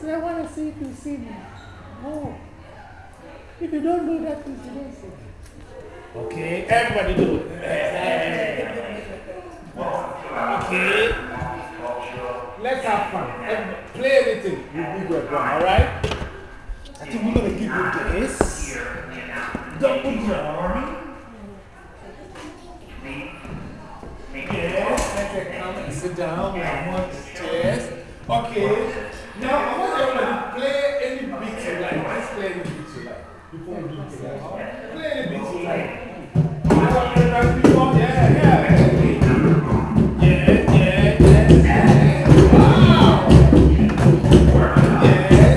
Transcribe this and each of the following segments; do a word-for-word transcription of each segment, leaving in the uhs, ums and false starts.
I want to see if you see me. Oh. If you don't do that, please, you don't see. Okay, everybody do it. Okay. Let's have fun. Everybody play anything. You do your drum, alright? I think we're going to give you this. Double drum. Yes, let's come and sit down. We have more chairs. Okay. Now, I want everybody to play any beat you like. Let's play any beat you like. Before we do it together. Play any beat you like. Yeah, yeah. Yeah, yeah, yeah. Wow. Yes.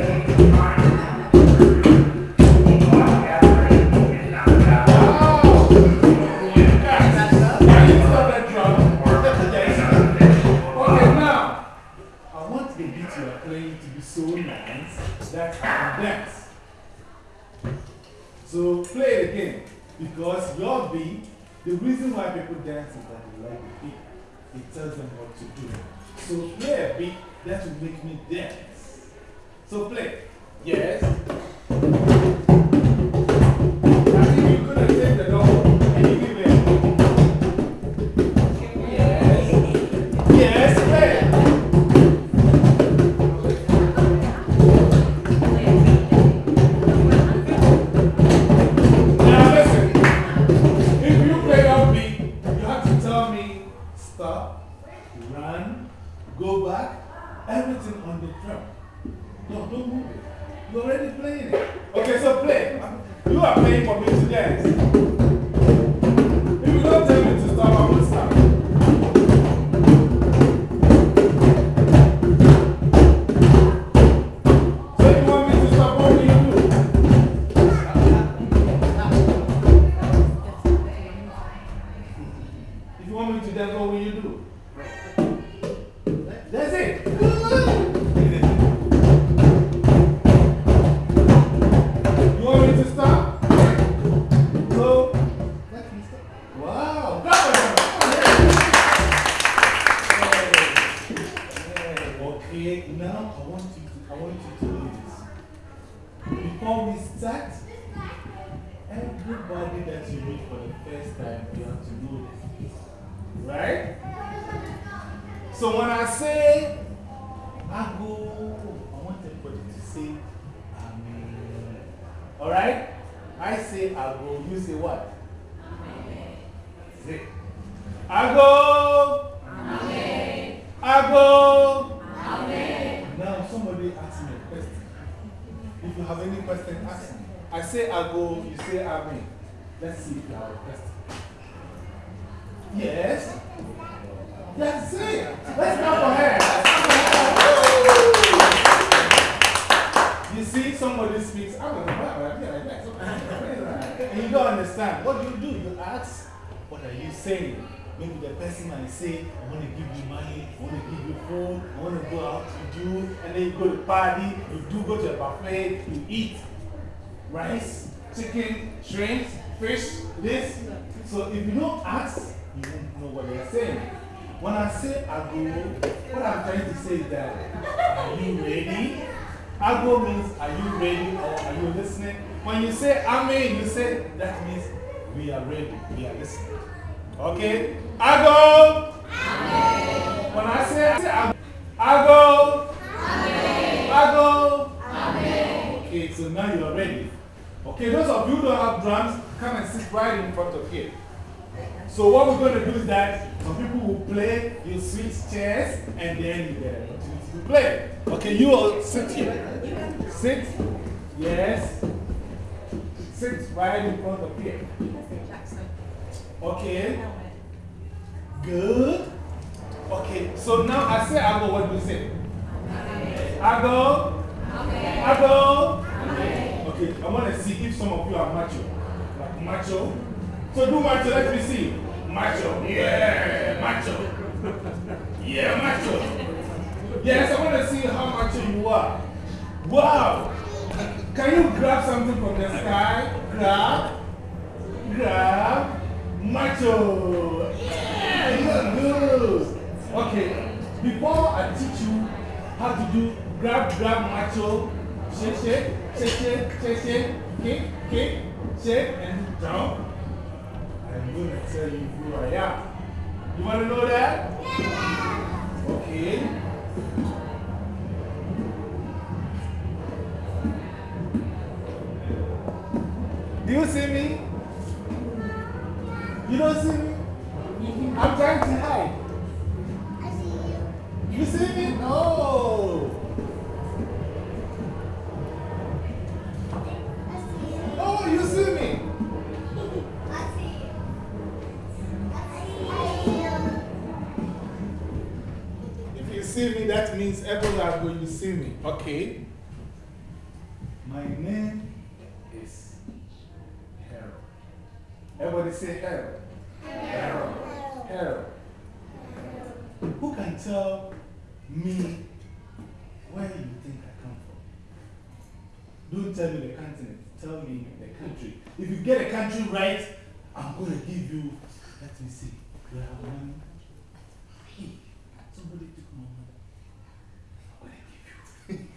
So play it again, because your beat, the reason why people dance is that they like the beat. It tells them what to do. So play a beat that will make me dance. So play. Yes. I think you're going to take the dog and you give it. Yes. Yes, play. Everything on the drum. No, don't move it. You're already playing it. Okay, so play. You are playing for me to dance. If you don't tell me to stop, I will stop. So if you want me to stop, what will you do? If you want me to dance, what will you do? That's it. Before we start, everybody that you meet for the first time, you have to know this. Right? So when I say, I go, I want everybody to say, Amen. Alright? I say, I go, you say what? Amen. Say, I go. Amen. I go. Amen. Now somebody ask me a question. If you have any question, ask me. I say I go, you say Amen. Let's see if you have a question. Yes? That's it. Let's clap for her. You see, somebody speaks, I don't know, and you don't understand. What do you do? You ask, what are you saying? Maybe the person might say, I want to give you money, I want to give you food, I want to go out with you, and then you go to party, you do go to a buffet, you eat rice, chicken, shrimp, fish, this. So if you don't ask, you won't know what they're saying. When I say I go, what I'm trying to say is that, are you ready? Ago means, are you ready or are you listening? When you say Amen, you say, that means we are ready, we are listening. Okay? Ago! Amen. When I say, I say Ago. Ago! Amen. Ago! Amen. Okay, so now you are ready. Okay, those of you who don't have drums, come and sit right in front of here. So what we're going to do is that some people will play, you switch chairs, and then you get an opportunity to play. Okay, you all sit here. Sit. Yes. Sit right in front of here. Okay. Good. Okay, so now I say I go, what do you say? I go. I go. Okay, I want to see if some of you are macho. Like macho. So do macho, let me see. Macho. Yeah, macho. Yeah, macho. Yes, I want to see how macho you are. Wow. Can you grab something from the sky? Grab. Grab. Macho. Yeah, you're good. Okay, before I teach you how to do grab, grab macho, shake, shake, shake, shake, shake, shake, kick, kick, shake, and jump. I'm going to tell you who I am. You want to know that? Yeah. Okay. Do you see me? You don't see me? I'm trying to hide. I see you. You see me? No. I see you. Oh, you see me? I see you. I see you. If you see me, that means everyone is going to see me. Okay. My name is Harold. Everybody say Harold. Harold. Harold. Who can tell me where you think I come from? Don't tell me the continent. Tell me the country. If you get a country right, I'm going to give you, let me see, do I have money? Hey, somebody took my money. I'm going to give you.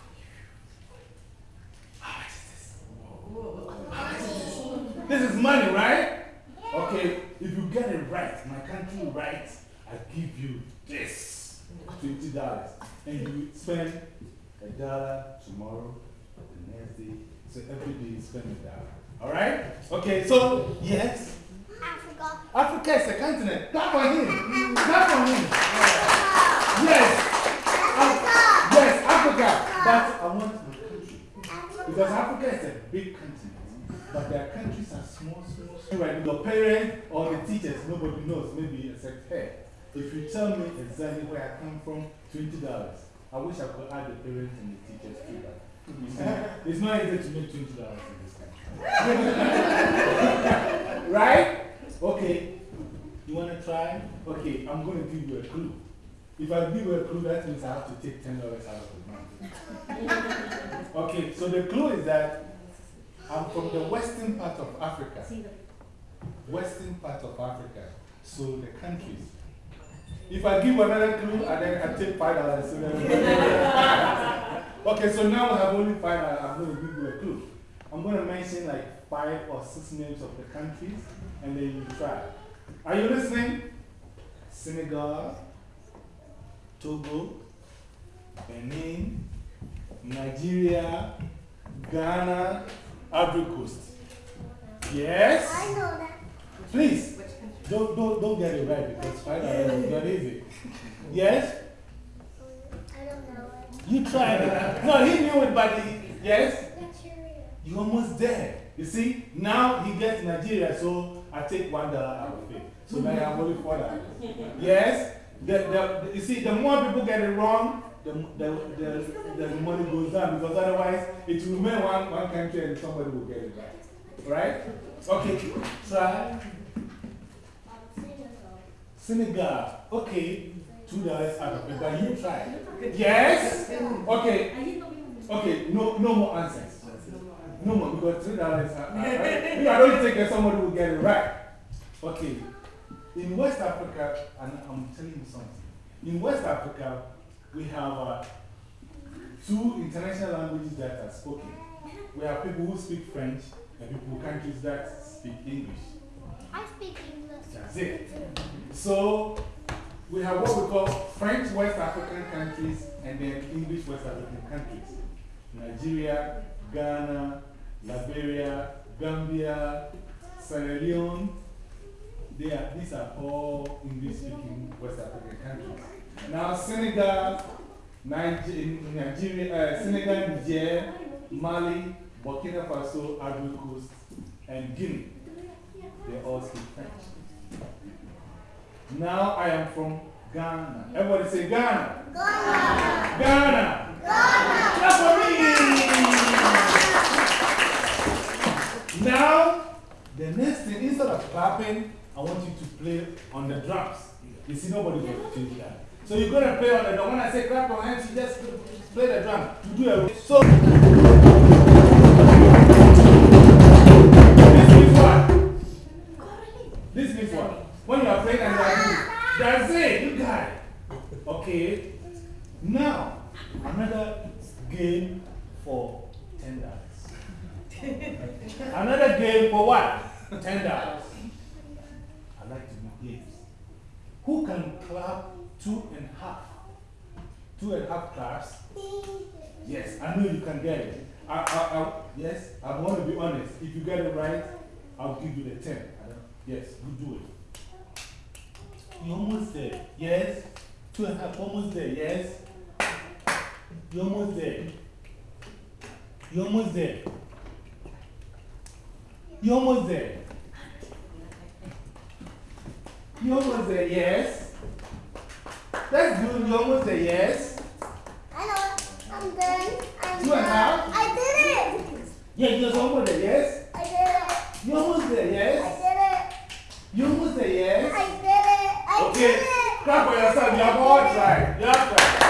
How much is this? This is money, right? Okay, if you get it right, my country right, I give you this twenty dollars. And you spend a dollar tomorrow, the next day. So every day you spend a dollar. Alright? Okay, so yes. Africa. Africa is a continent. Clap on him. Clap on him. Yes. Af yes, Africa. But I want my country. Because Africa is a big continent. But their countries are small, small, small. Right? Your parents or the teachers, nobody knows, maybe except her. If you tell me exactly where I come from, twenty dollars. I wish I could add the parents and the teachers too, but you see, it's not easy to make twenty dollars in this country. Right? Okay. You want to try? Okay, I'm going to give you a clue. If I give you a clue, that means I have to take ten dollars out of the money. Okay, so the clue is that I'm from the western part of Africa. Western part of Africa. So the countries. If I give another clue, and then I take five dollars. So okay, so now I have only five dollars. I'm going to give you a clue. I'm going to mention like five or six names of the countries, and then you try. Are you listening? Senegal, Togo, Benin, Nigeria, Ghana, Ivory Coast. Yes? I know that. Please, don't, don't, don't get it right because five dollars is not easy. Yes? I don't know it. You tried it. No, he knew it, but he, yes? Nigeria. You're almost there. You see, now he gets Nigeria, so I take one dollar out of it. So now I have only four dollars. Yes? The, the, you see, the more people get it wrong, the, the, the, the money goes down because otherwise it will remain one, one country and somebody will get it right. Right? Okay, try. Senegal. Okay, two dollars out of it, but you try. Yes? Okay. Okay, no, no more answers. No more, because three dollars. Uh, uh, if I don't think that somebody will get it right. Okay. In West Africa, and I'm telling you something. In West Africa, we have uh, two international languages that are spoken. We have people who speak French and people countries that speak English. I speak English. That's it. So, we have what we call French West African countries and then English West African countries. Nigeria, Ghana, Liberia, Gambia, Sierra Leone. They are, these are all English speaking West African countries. Now, Senegal, Nigeria, uh, Senegal, Niger, Mali, Burkina Faso, Ivory Coast, and Guinea. They all speak French. Now I am from Ghana. Everybody say Ghana. Ghana. Ghana. Ghana. Clap for me. Now, the next thing, instead of clapping, I want you to play on the drums. You see, nobody's going to change that. So you're going to play on the drum. When I say clap your hands, you just play the drum. You do a so. This means what? This means what? When you are playing and you are doing, that's it. You got it. Okay. Now, another for what? ten dollars. I like to do games. Who can clap two and a half? Two and a half claps? Yes, I know you can get it. I, I, I, yes, I want to be honest. If you get it right, I'll give you the ten. I don't, yes, you do it. You're almost there. Yes. Two and a half, almost there. Yes. You're almost there. You're almost there. You're almost there. You're almost there. Yes. That's good. You're almost there. Yes. I know. I'm done. I'm Two and a half? I did it. Yeah, you're almost there. Yes. I did it. You're almost there. I Yes. did it. You're almost there. Yes. I did it. I Okay. did it. Clap for yourself. You have all tried. You have tried.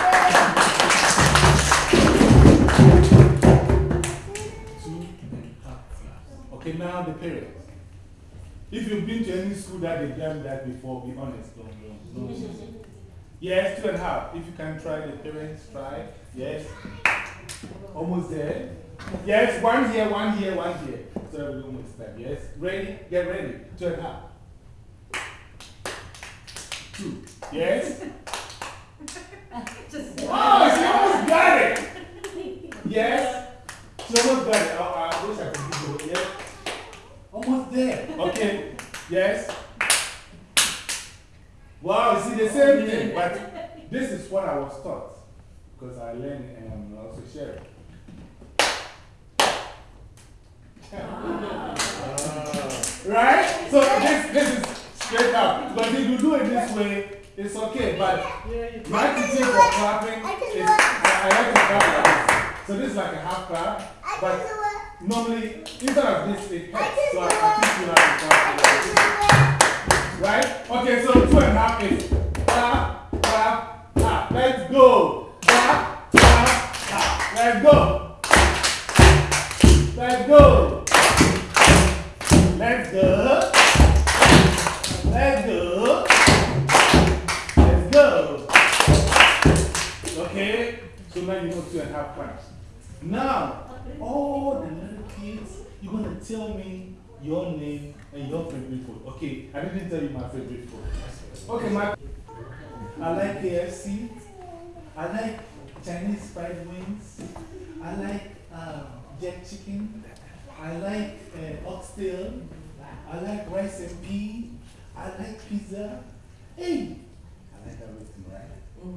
Two and a half claps. Okay, now the parents. If you've been to any school that they've done that before, be honest. Don't, don't, don't. Yes, two and a half. If you can try, the parents try. Yes. Almost there. Yes, one here, one here, one here. So we almost there. Yes. Ready? Get ready. Two and a half. Two. Yes. Oh, she almost got it. Yes. She almost got it. Oh, I wish I could do it. Yes. Almost there. Okay. Yes. Wow, you see the same thing. But this is what I was taught. Because I learned it and I'm also sharing. Right? So this, this is straight up. But if you do it this way, it's okay. But my teaching for clapping is, I, I like to clap like this. So this is like a half clap. But normally, instead of this, it helps. So I can teach you how to clap. Right? Okay, so two and a half is clap, clap, clap. Let's go. Clap, clap, clap. Let's go. Let's go. Let's go. Let's go. Let's go. Okay? So now you know two and a half claps. Now, all the little kids, you're going to tell me your name and your favorite food. Okay, I didn't tell you my favorite food. Okay, my. I like K F C. I like Chinese fried wings. I like um, jerk chicken. I like uh, oxtail. I like rice and pea. I like pizza. Hey! I like everything, right?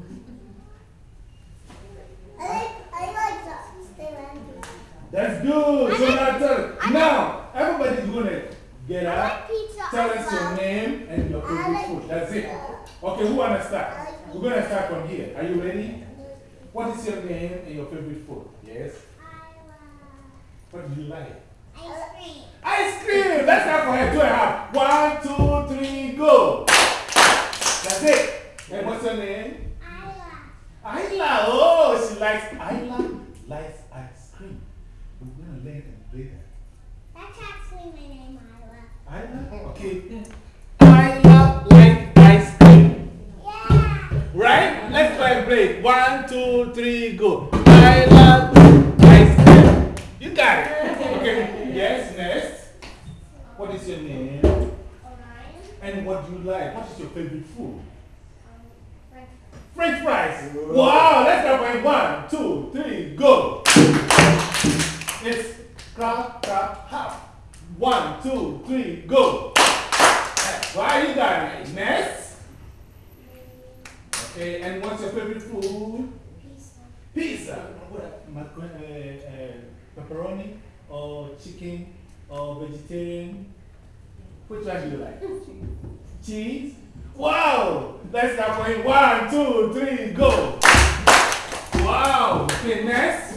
I like, I like that. Stay random. That's good. So now tell Now, everybody's going to get I up. like pizza. Tell as us your well. name and your I favorite like food. That's it. pizza. Okay, who want to I start? like We're going to start from here. Are you ready? What is your name and your favorite food? Yes? What do you like? Ice cream. Ice cream! Let's start for her. Two and a half. One, two, three, go. That's it. And what's your name? Isla. Ayla. Oh, she likes Ayla likes ice cream. We're going to learn and play that. That's actually my name, Isla. Ayla? Okay. Ayla likes ice cream. Yeah. Right? Let's try and play. One, two, three, go. Ayla ice cream. You got it. Okay. Yes, next. What is your name? Orion. And what do you like? What is your favorite food? Um, French French fries. Wow, let's go by one, two, three, go. It's clap, clap, hop. One, two, three, go. Why you got it? Next. Okay, and what's your favorite food? pizza. Pizza. What? Macron, uh, uh, pepperoni or chicken or vegetarian? Which one do you like? Cheese? Wow! Let's start for it. One, two, three, go! Wow! Okay, next.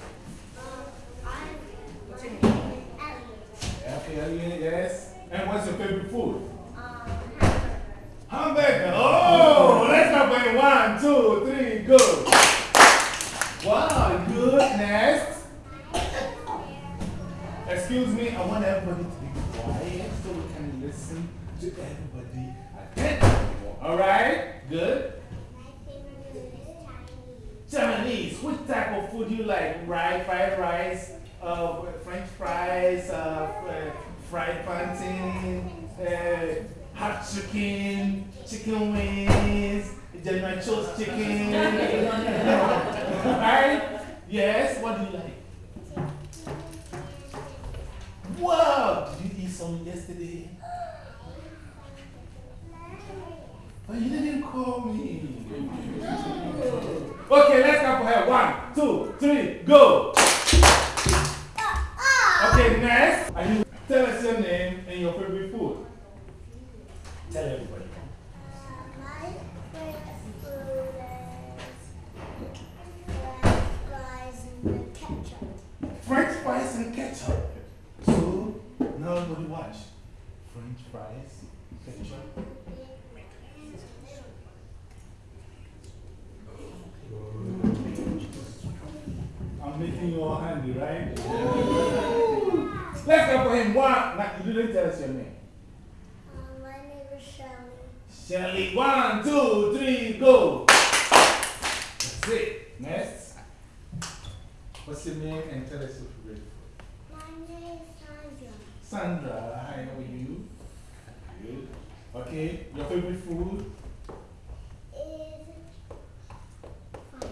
What's your name? Elliot. Okay, Elliot, yes. And what's your favorite food? Um, hamburger. Hamburger. Oh! Let's start for it. One, two, three, go! Wow, good. Next. Excuse me, I want everybody to be quiet so we can listen to everybody attentively. Alright? Good? My favorite food is Chinese. Chinese. Which type of food do you like? Rice, fried rice, uh, French fries, uh, fried plantain, uh, hot chicken, chicken wings, General Cho's chicken. Right? Yes, what do you like? Wow! Did you eat some yesterday? But you didn't call me. Okay, let's go for her. One, two, three, go! Okay, next. Are you, tell us your name and your favorite food. Tell everybody. Uh, my favorite food is French fries and ketchup. French fries and ketchup. So, now everybody watch. French fries, ketchup. I'm making you all handy, right? Let's go for him. One. Now, you didn't tell us your name. Uh, my name is Shelly. Shelly. One, two, three, go. That's it. Next. What's your name and tell us your favorite food? My name is Sandra. Sandra. Hi, how are you? Good. Okay. Your favorite food? Is fries.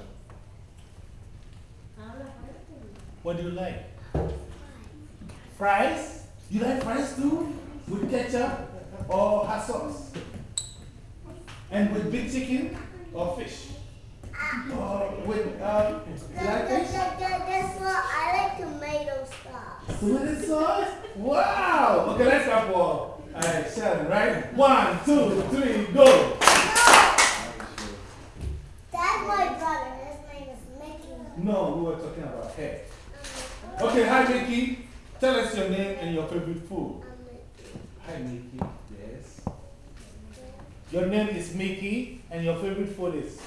What do you like? Fries? You like fries too? With ketchup or hot sauce? And with big chicken or fish? Or with, um, you like fish? That's what I like tomato sauce. Tomato sauce? Wow! Okay, let's go for uh, Sheldon, right? One, two, three, go! That's my brother. His name is Mickey. No, we were talking about hair. Okay, hi Mickey. Tell us your name and your favorite food. Hi Mickey. Yes. Your name is Mickey and your favorite food is?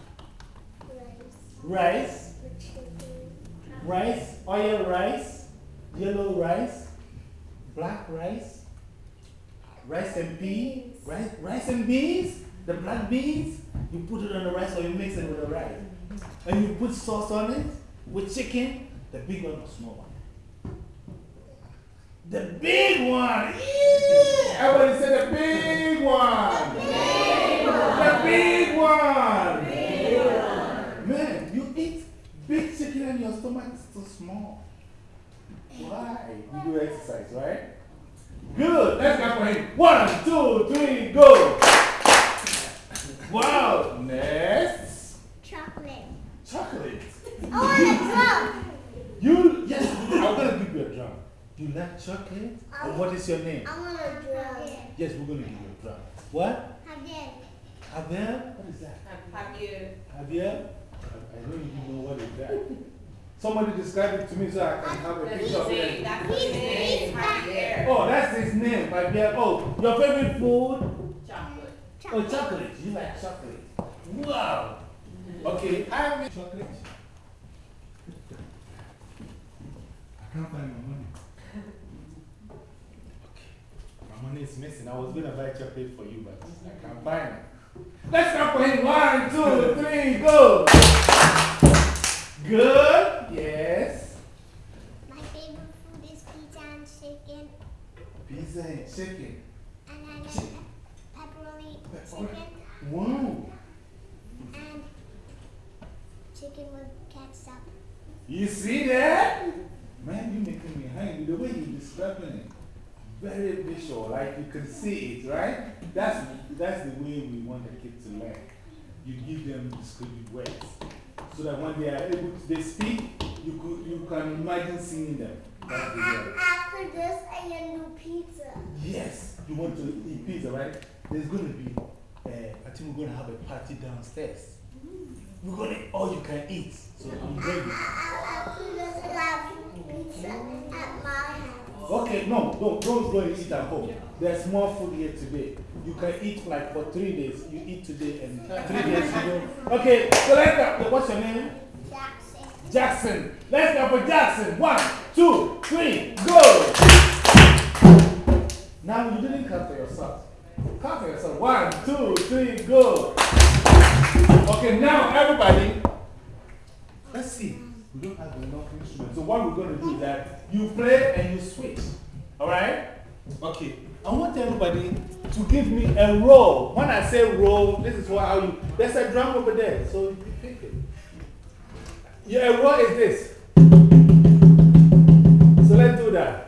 Rice. Rice. Oil rice. Yellow rice. Black rice. Rice and beans. Rice, rice and beans. The black beans. You put it on the rice or you mix it with the rice. And you put sauce on it with chicken. The big one or small one? The big one! Yeah. Everybody say the big one! The big one! The big one! Big one. Man, you eat big chicken and your stomach is too small. Why? You do exercise, right? Good! Let's go for him. One, two, three, go! Wow! Next. Chocolate. Chocolate. I want a drum. You, yes, I'm going to give you a drum. You like chocolate? And what is your name? I want a drum. Yes, we're going to give you a drum. What? Javier. Javier? What is that? Javier. Javier? I, I don't even know what is that. Somebody describe it to me so I can have a picture of it. That's his name, Javier. Oh, that's his name, Javier. Oh, your favorite food? Chocolate. Oh, chocolate. You like chocolate. Wow. Okay, I make chocolate. I can't find my money. Okay. My money is missing. I was going to buy chocolate for you, but I can't find it. Let's go for him. One, two, three, go. Good. Yes. My favorite food is pizza and chicken. Pizza and chicken. And I like Chicken. pepperoni Pepperoni. chicken. Wow. And chicken with ketchup. You see that? Man, you're making me hungry. The way you're describing it, very visual, like you can see it, right? That's, that's the way we want the kids to learn. You give them descriptive words so that when they are able to they speak, you, could, you can imagine seeing them. That's the way. After this, I get a new pizza. Yes, you want to eat pizza, right? There's going to be, uh, I think we're going to have a party downstairs. We're going to, all you can eat. So I'm ready. After this, I have pizza at my house. Okay, no, don't, don't go and eat at home. There's more food here today. You can eat like for three days. You eat today and three days you don't. Okay, so let's go. What's your name? Jackson. Jackson. Let's go for Jackson. One, two, three, go. Now you didn't clap for yourself. Clap for yourself. One, two, three, go. Okay, now everybody, let's see. We don't have enough instruments. So what we're going to do is that you play and you switch. Alright? Okay, I want everybody to give me a roll. When I say roll, this is what how you. There's a drum over there, so you pick it. Yeah, a roll is this. So let's do that.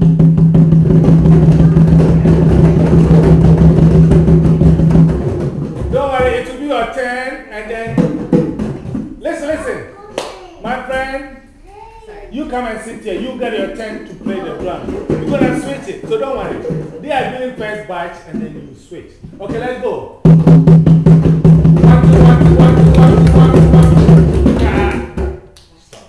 Don't worry, it will be your turn, and then listen, listen, my friend. You come and sit here. You get your turn to play the drum. You're going to switch it. So don't worry. They are doing first batch and then you switch. Okay, let's go. One, two, one, two, one, two, one, two, one, two, one, two. Ah. Stop.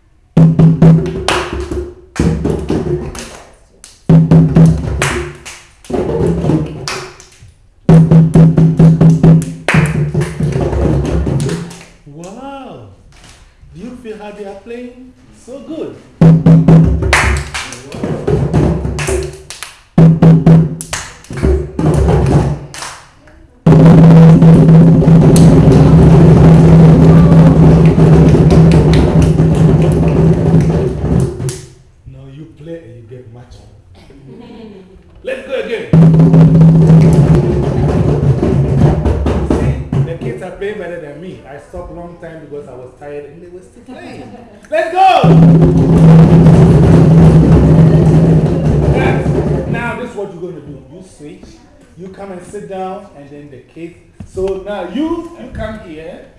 Wow. Do you feel how they are playing? So good. Now you play and you get macho. Let's go again. See, the kids are playing better than me. I stopped a long time because I was tired and they were still playing. Let's go! Yes. Now, this is what you're going to do. You switch, you come and sit down, and then the kids. So now you, you come here.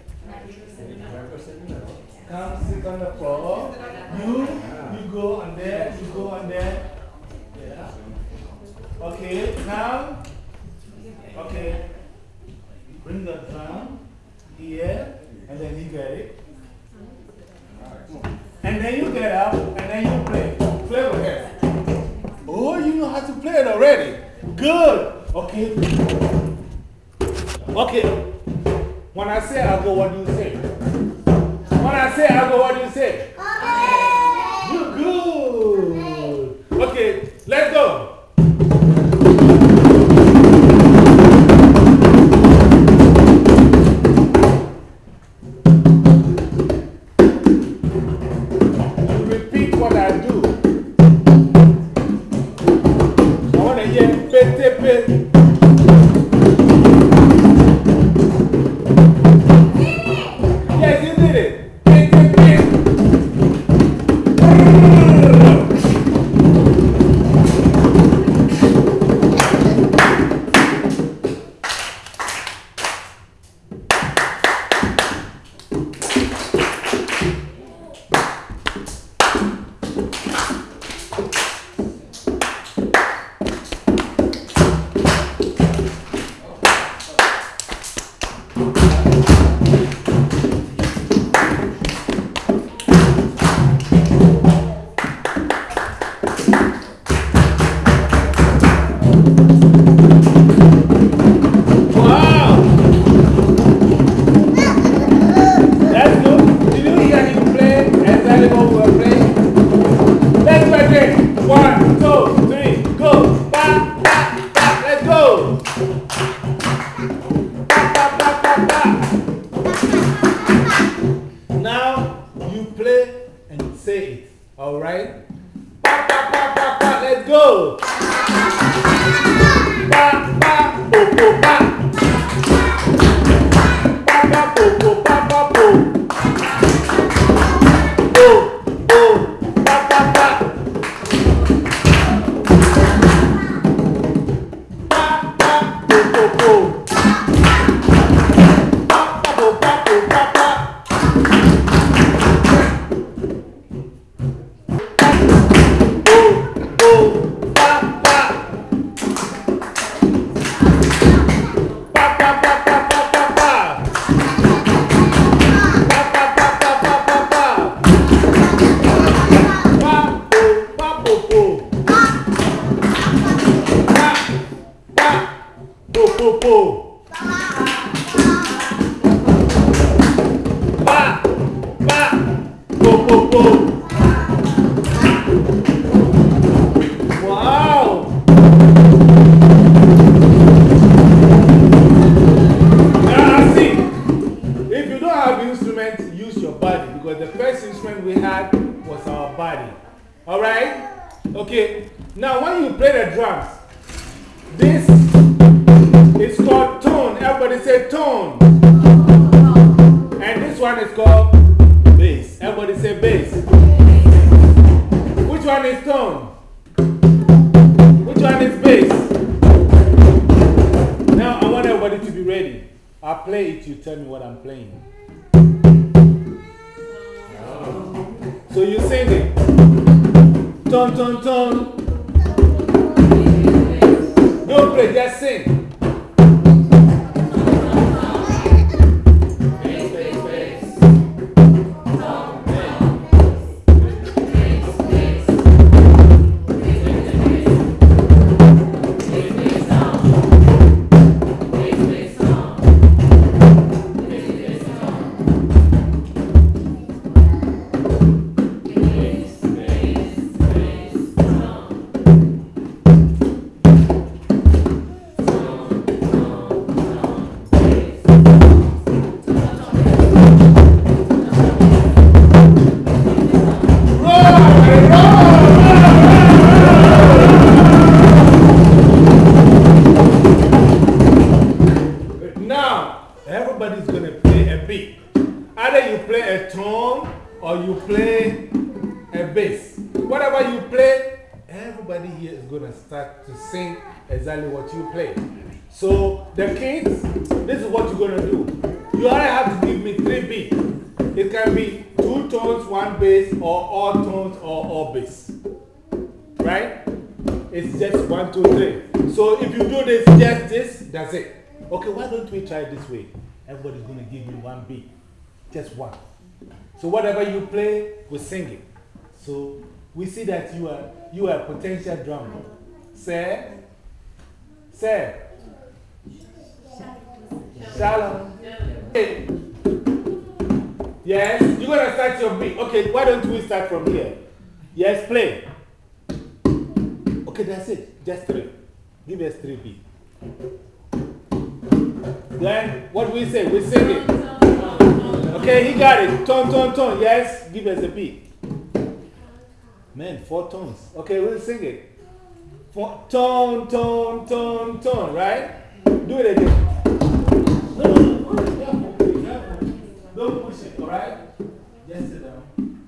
Come sit on the floor. You, you go on there, you go on there. Yeah. Okay, now, okay. Bring the drum here, and then you get it. And then you get up, and then you play. Play with it. Oh, you know how to play it already. Good. Okay. Okay. When I say I go, what do you say? When I say I go, what do you say? Okay. You good. Okay, let's go. Yes, you did it. drums. This is called tone. Everybody say tone. And this one is called bass. Everybody say bass. Which one is tone? Which one is bass? Now I want everybody to be ready. I'll play it, you tell me what I'm playing. So you sing it. Tone, tone, tone. Don't play, just sing. Everybody's going to play a beat. Either you play a tone or you play a bass. Whatever you play, everybody here is going to start to sing exactly what you play. So, the kids, this is what you're going to do. You only have to give me three beats. It can be two tones, one bass, or all tones, or all bass. Right? It's just one, two, three. So, if you do this, just this, that's it. Okay, why don't we try it this way? Everybody's going to give me one beat. Just one. So whatever you play, we sing it. So we see that you are, you are a potential drummer. Say, say, Shalom. Hey. Yes, you're going to start your beat. Okay, why don't we start from here? Yes, play. Okay, that's it. Just three. Give us three beats. Then, what do we say? We sing it. Okay, he got it. Tone, tone, tone. Yes, give us a beat. Man, four tones. Okay, we'll sing it. Four, tone, tone, tone, tone, right? Do it again. No, no, no. Don't push it, alright? Just sit down.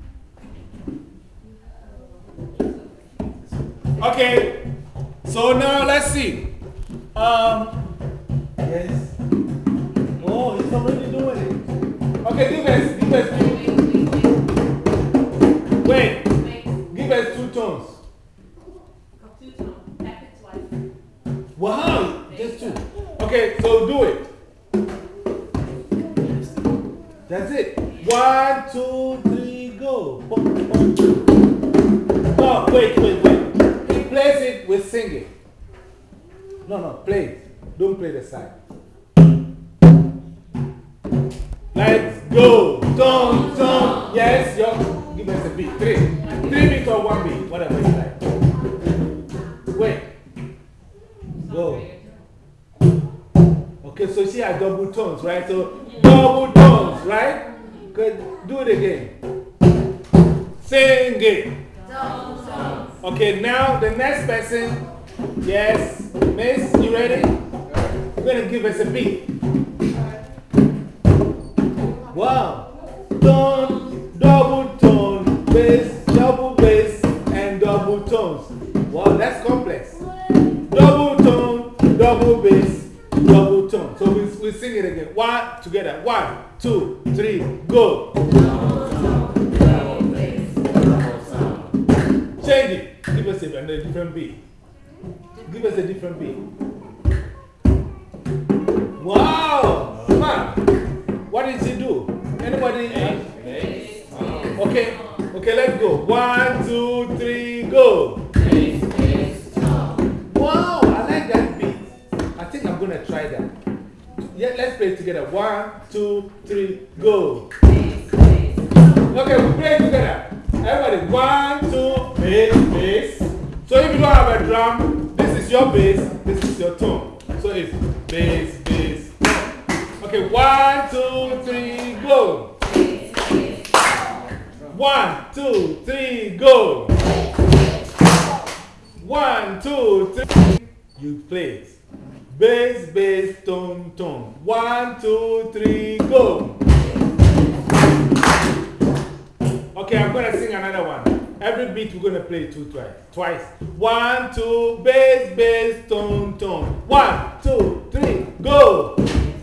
Okay, so now let's see. Um, yes. Oh, he's already doing it. Okay, give us, give us two. Wait, give us two tones. Two tones. Tap it twice. Wow, just two. Okay, so do it. That's it. One, two, three, go. No, wait, wait, wait. He plays it, we sing it. No, no, play it. Don't play the side. Let's go. Tom, Tom. Yes, yo. Give us a beat. Three. Three beats or one beat. Whatever you like. Wait. Go. Okay, so she has double tones, right? So, double tones, right? Good. Do it again. Sing it. Okay, now the next person. Yes. Miss, you ready? You're going to give us a beat. Wow. Tone, double tone, bass, double bass, and double tones. Wow, that's complex. Double tone, double bass, double tone. So we, we sing it again. One, together. One, two, three, go. Change it. Give us a, a different beat. Give us a different beat. Wow! Come on. What did she do? Anybody? Okay. Okay, let's go. One, two, three, go. Wow, I like that beat. I think I'm going to try that. Yeah, let's play it together. One, two, three, go. Okay, we play it together. Everybody, one, two, bass, bass. So if you don't have a drum, this is your bass, this is your tone. So it's bass, bass, tone. Okay, one, two, three, go. One, two, three, go. One, two, three. You play it. Bass, bass, tone, tone. One, two, three, go. Okay, I'm going to sing another one. Every beat we're going to play two twice. Twice. One, two, bass, bass, tone, tone. One, two, three, go.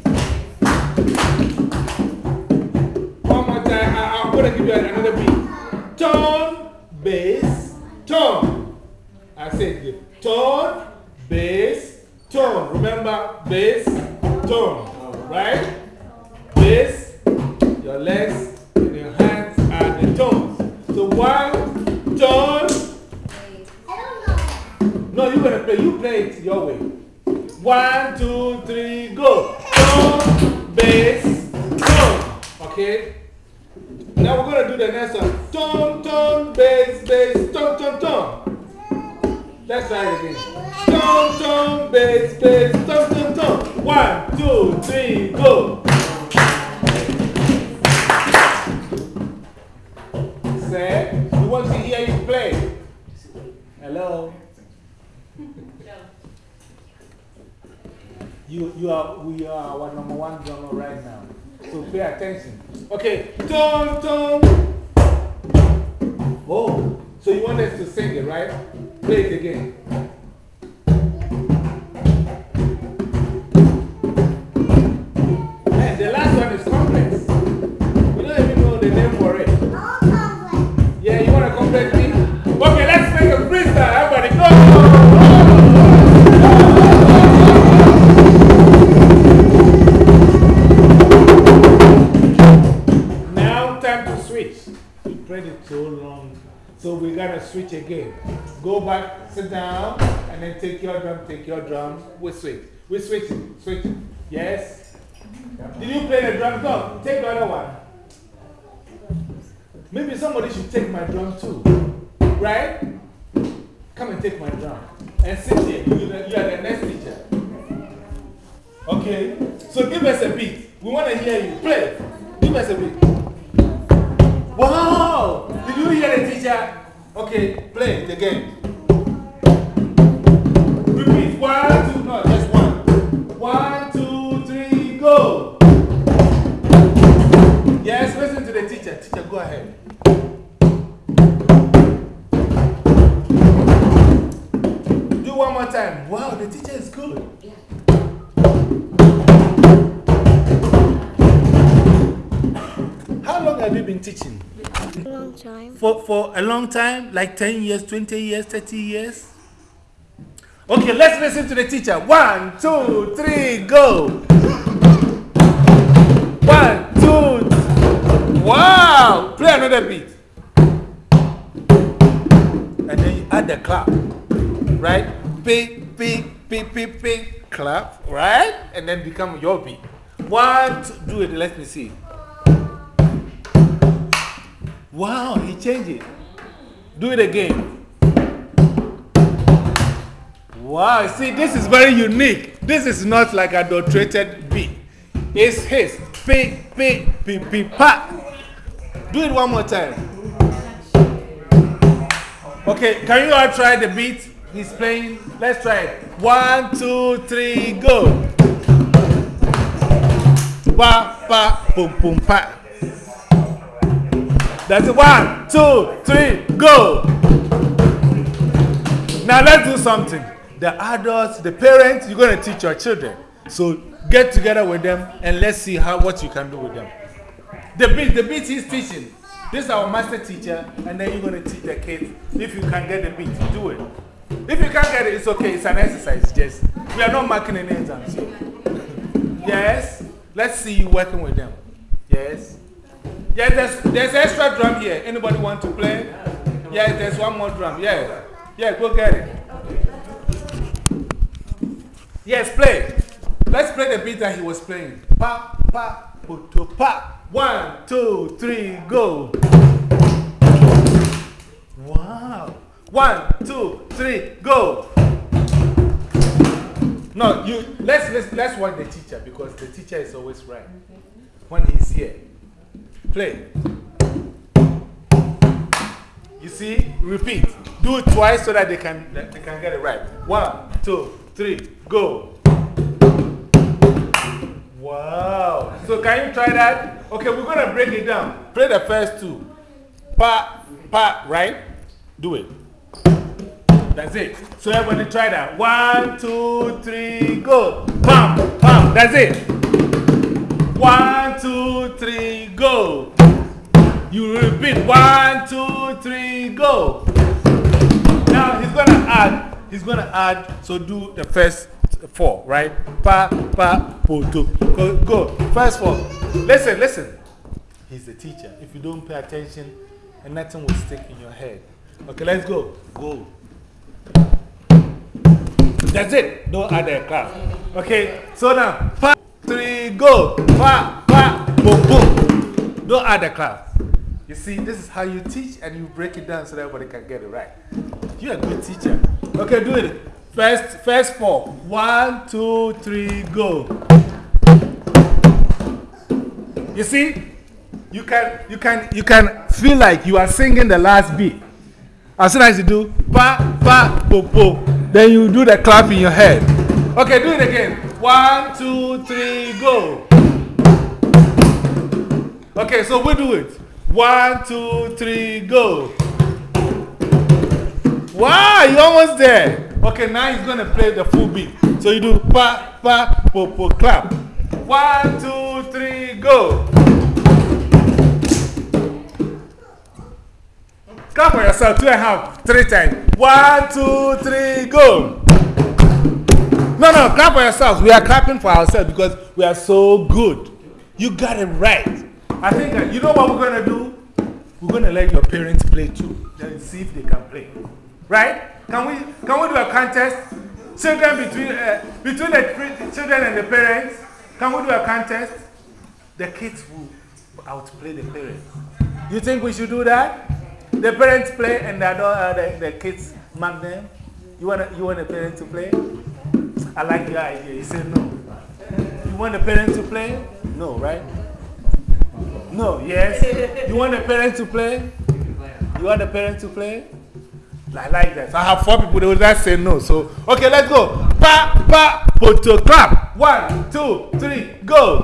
One more time. I, I'm going to give you another beat. Tone, bass, tone. I said it. Tone, bass, tone. Remember, bass, tone. Right? Bass, your legs and your hands are the tones. So one, tone. I don't know. No, you're going to play. You play it your way. One, two, three, go. Tone, bass, tone. Okay? Now we're going to do the next one. Tone, tone, bass, bass, tone, tone, tone. Let's try it again. Tone, tone, bass, bass, tone, tone, tone. One, two, three, go. Say, we want to hear you play. Hello. You, you are, we are our number one drummer right now. So pay attention. Okay. Tone, tone. Oh, so you want us to sing it, right? Play it again. Man, the last one is complex. We don't even know the name for it. All complex. Yeah, you want to complete me? Okay, let's make a freestyle. Everybody go! Now, time to switch. We played it so long. So we got to switch again. Go back, sit down, and then take your drum, take your drum. We switch. We switch it. Switch it. Yes? Did you play the drum? No, take the other one. Maybe somebody should take my drum too. Right? Come and take my drum. And sit here. You, you are the next teacher. Okay? So give us a beat. We want to hear you. Play. Give us a beat. Wow! Did you hear the teacher? Okay, play it again. Repeat. One, two, no, just one. One, two, three, go. Yes, listen to the teacher. Teacher, go ahead. Do one more time. Wow, the teacher is good. How long have you been teaching? A long time. For, for a long time? Like ten years, twenty years, thirty years? Okay, let's listen to the teacher. One, two, three, go. One, two, three. Wow! Play another beat. And then you add the clap. Right? Pick, pick, pick, pick, pick. Clap. Right? And then become your beat. One, two, do it. Let me see. Wow, he changed it. Do it again. Wow, see, this is very unique. This is not like an adulterated beat. It's his. Pick, pick, pick, pick, pa. Do it one more time. Okay, can you all try the beat he's playing? Let's try it. One, two, three, go. Pa, pa, boom, boom, pa. That's it. One, two, three, go. Now let's do something. The adults, the parents, you're going to teach your children. So get together with them and let's see how, what you can do with them. The beat, the beat he's teaching. This is our master teacher, and then you're going to teach the kids. If you can get the beat, do it. If you can't get it, it's okay. It's an exercise. Just we are not marking any exams. So. Yes. Let's see you working with them. Yes. Yeah, there's, there's extra drum here. Anybody want to play? Yeah, there's one more drum. Yeah. Yeah, go get it. Yes, play. Let's play the beat that he was playing. Pa, pa, puto, pa. One, two, three, go. Wow. One, two, three, go. No, you, let's, let's, let's watch the teacher because the teacher is always right when he's here. Play. You You see? Repeat. Do it twice so that they can, that they can get it right. One, two, three, go. Wow. So can you try that? Okay, we're going to break it down. Play the first two. Pa, pa, right? Do it. That's it. So everybody try that. One, two, three, go. Bam, bam. That's it. One, two, three, go. You repeat. One, two, three, go. Now he's going to add. He's going to add. So do the first four, right? Pa, pa, po, to. Go, go. First four. Listen, listen. He's the teacher. If you don't pay attention, and nothing will stick in your head. Okay, let's go. Go. That's it. Don't add a clap. Okay, so now, pa, three, go. Pa, pa, boom, boom. Don't add a clap. You see, this is how you teach and you break it down so that everybody can get it right. You're a good teacher. Okay, do it. First, first four. One, two, three, go. You see, you can, you can, you can feel like you are singing the last beat. As soon as you do, pa, pa, po, po, then you do the clap in your head. Okay, do it again. One, two, three, go. Okay, so we do it. One, two, three, go. Wow, you're almost there. Okay, now he's going to play the full beat. So you do pa, pa, po, po, clap. One, two, three, go. Clap for yourself, two and a half, three times. One, two, three, go. No, no, clap for yourselves. We are clapping for ourselves because we are so good. You got it right. I think, uh, you know what we're going to do? We're going to let your parents play too. Then see if they can play. Right? Can we, can we do a contest? Children between, uh, between the children and the parents. Can we do a contest? The kids will outplay the parents. You think we should do that? The parents play and the, uh, the, the kids mark them. You want, you want the parents to play? I like your idea. You say no. You want the parents to play? No, right? No, yes. You want the parents to play? You want the parents to play? I like that. So I have four people that will just say no. So, okay, let's go. Pa, pa, poto, clap. One, two, three, go.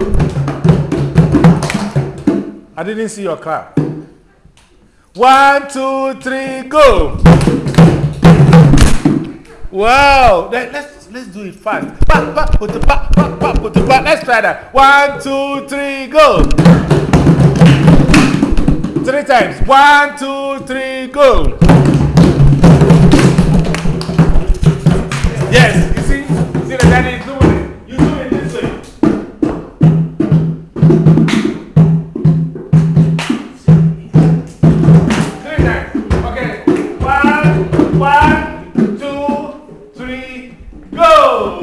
I didn't see your clap. One, two, three, go. Wow. Let, let's, let's do it fast. Pa, pa, poto, pa, pa, pa, poto, pa. Let's try that. One, two, three, go. Three times. One, two, three, go. Yes, you see? See the daddy is doing it. You do it this way. Three times. Okay. One, one, two, three, go.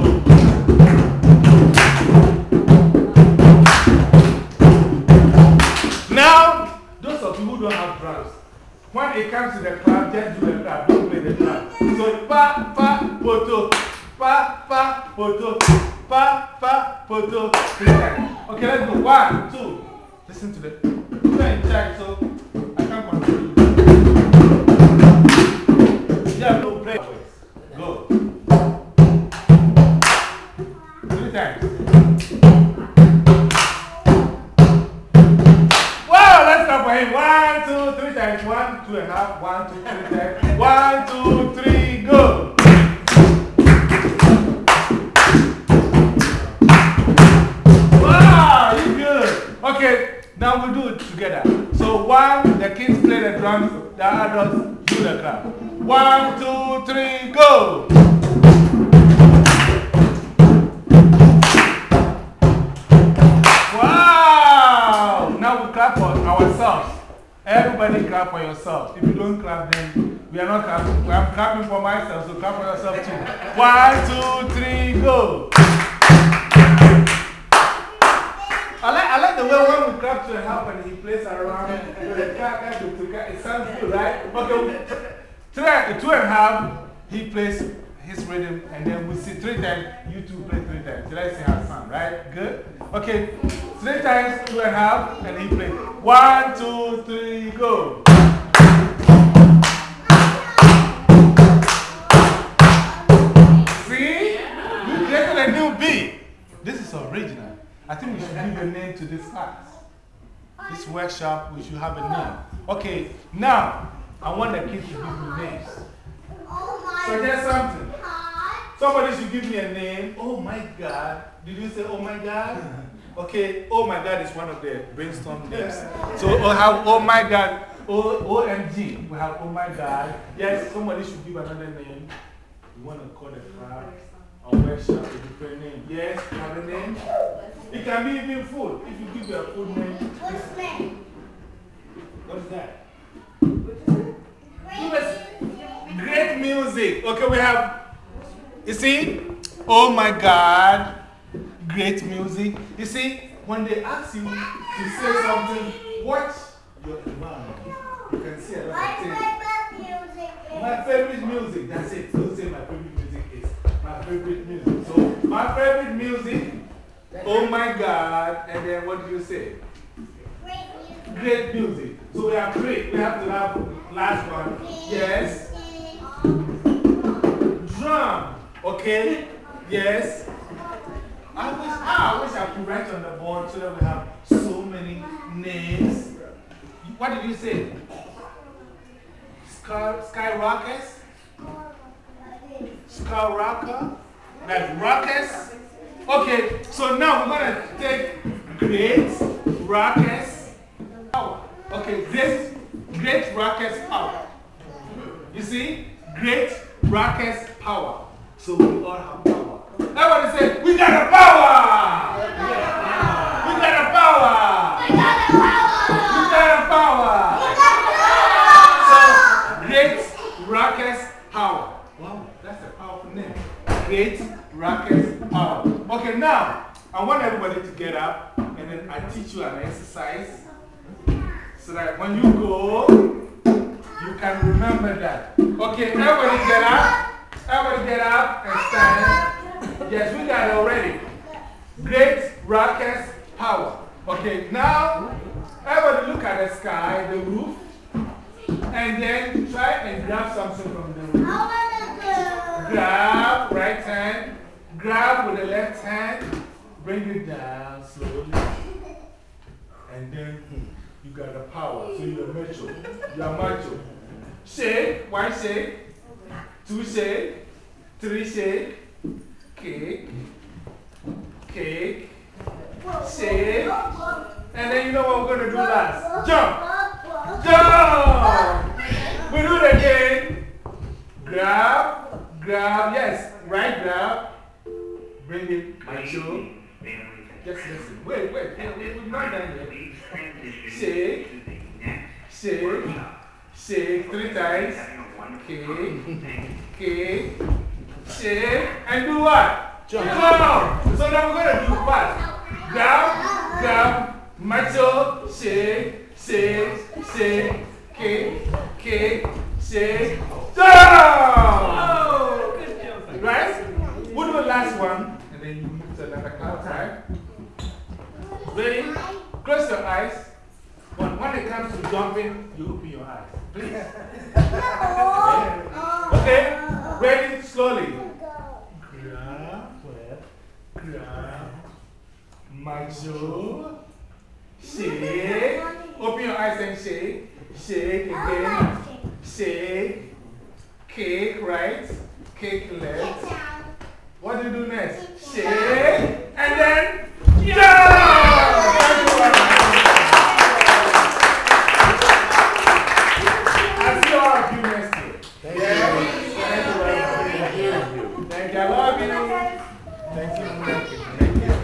Now, those of you who don't have drums, when it comes to the clap, just do the clap, don't play the clap. So, pa, pa, poto, pa, pa, poto, pa, pa, poto, three times. Okay, let's go. One, two. Listen to the. You're in charge, so I can't control you. You have no play. Go. Three times. Wow, let's stop for him. One, two, three times. One, two and a half. One, two, three times. One, two, three, go. Wow, you good. Okay, now we'll do it together. So one, the kids play the drums, the adults do the clap. One, two, three, go. Wow! Now we clap for ourselves. Everybody clap for yourself. If you don't clap, then we are not clapping. I'm clapping for myself, so clap for yourself too. One, two, three, go. I like, I like the way when we clap to a half and he plays around with the cat, it sounds good, right? Okay, three, two and a half, he plays his rhythm, and then we see three times, you two play three times. Did I see how it sounds, right? Good? Okay, three times, two and a half, and he plays. One, two, three, go. a name to this class. This workshop, we should have a name. Okay, now, I want the kids to give me names. Suggest something. Somebody should give me a name. Oh my God. Did you say, oh my God? Okay, oh my God is one of the brainstorm names. So we'll have, oh my God, O M G. We have, oh my God. Yes, somebody should give another name. You want to call the crowd or workshop a different name. Yes, you have a name. It can be even food. If you give you a food name. What's name? What's that? Give us great music. Okay, we have, you see, oh my God, great music. You see, when they ask you to say something, watch your environment. You can see a lot My of things. favorite music is. My favorite music, that's it. Don't say my favorite music is my favorite music. So, my favorite music, oh my God, and then what do you say? Great music. Great music. So we have three. We have to have last one. Yes. Drum. Okay. Yes. I wish, I wish I could write on the board so that we have so many names. What did you say? Sky, skyrockets? Skyrocker? Like rockets? Okay, so now we're going to take great rockets power. Okay, great, great rockets power. You see? Great rockets power. So we all have power. Everybody say, we got a power! We got a power! We got a power! We got a power! We got a power! So, great rockets power. Wow, that's a powerful name. Great rockets power. Okay, now, I want everybody to get up and then I teach you an exercise so that when you go, you can remember that. Okay, everybody get up. Everybody get up and stand. Yes, we got it already. Great rockets power. Okay, now, everybody look at the sky, the roof, and then try and grab something from the roof. I want to go. Grab, right hand, grab with the left hand, bring it down slowly, and then you got the power. So you're macho. You're macho. Shake, one shake, two shake, three shake, kick, kick, shake, and then you know what we're going to do last? Jump! Jump! We do it again. Grab, grab, yes, right grab, bring it, macho. Just listen. Wait, wait, we're not done yet. Shake, shake, shake three times. Kick, kick, shake, and do what? Jump. Jump. So now we're going to do fast. Grab, grab, macho, shake, shake, shake, kick, kick, shake, jump! Oh, good job. Right? We'll do the last one, and then you move to another count time. Ready? Close your eyes. When, when it comes to jumping, you open your eyes. Please. Okay? Ready? Slowly. Grab, grab, macho, shake. Open your eyes and shake. Shake again. Shake. Kick right. Kick left. What do you do next? Shake. And then jump! I'll see all of you next year. Thank you. Thank you. Thank you. I love you. Thank you. Thank you.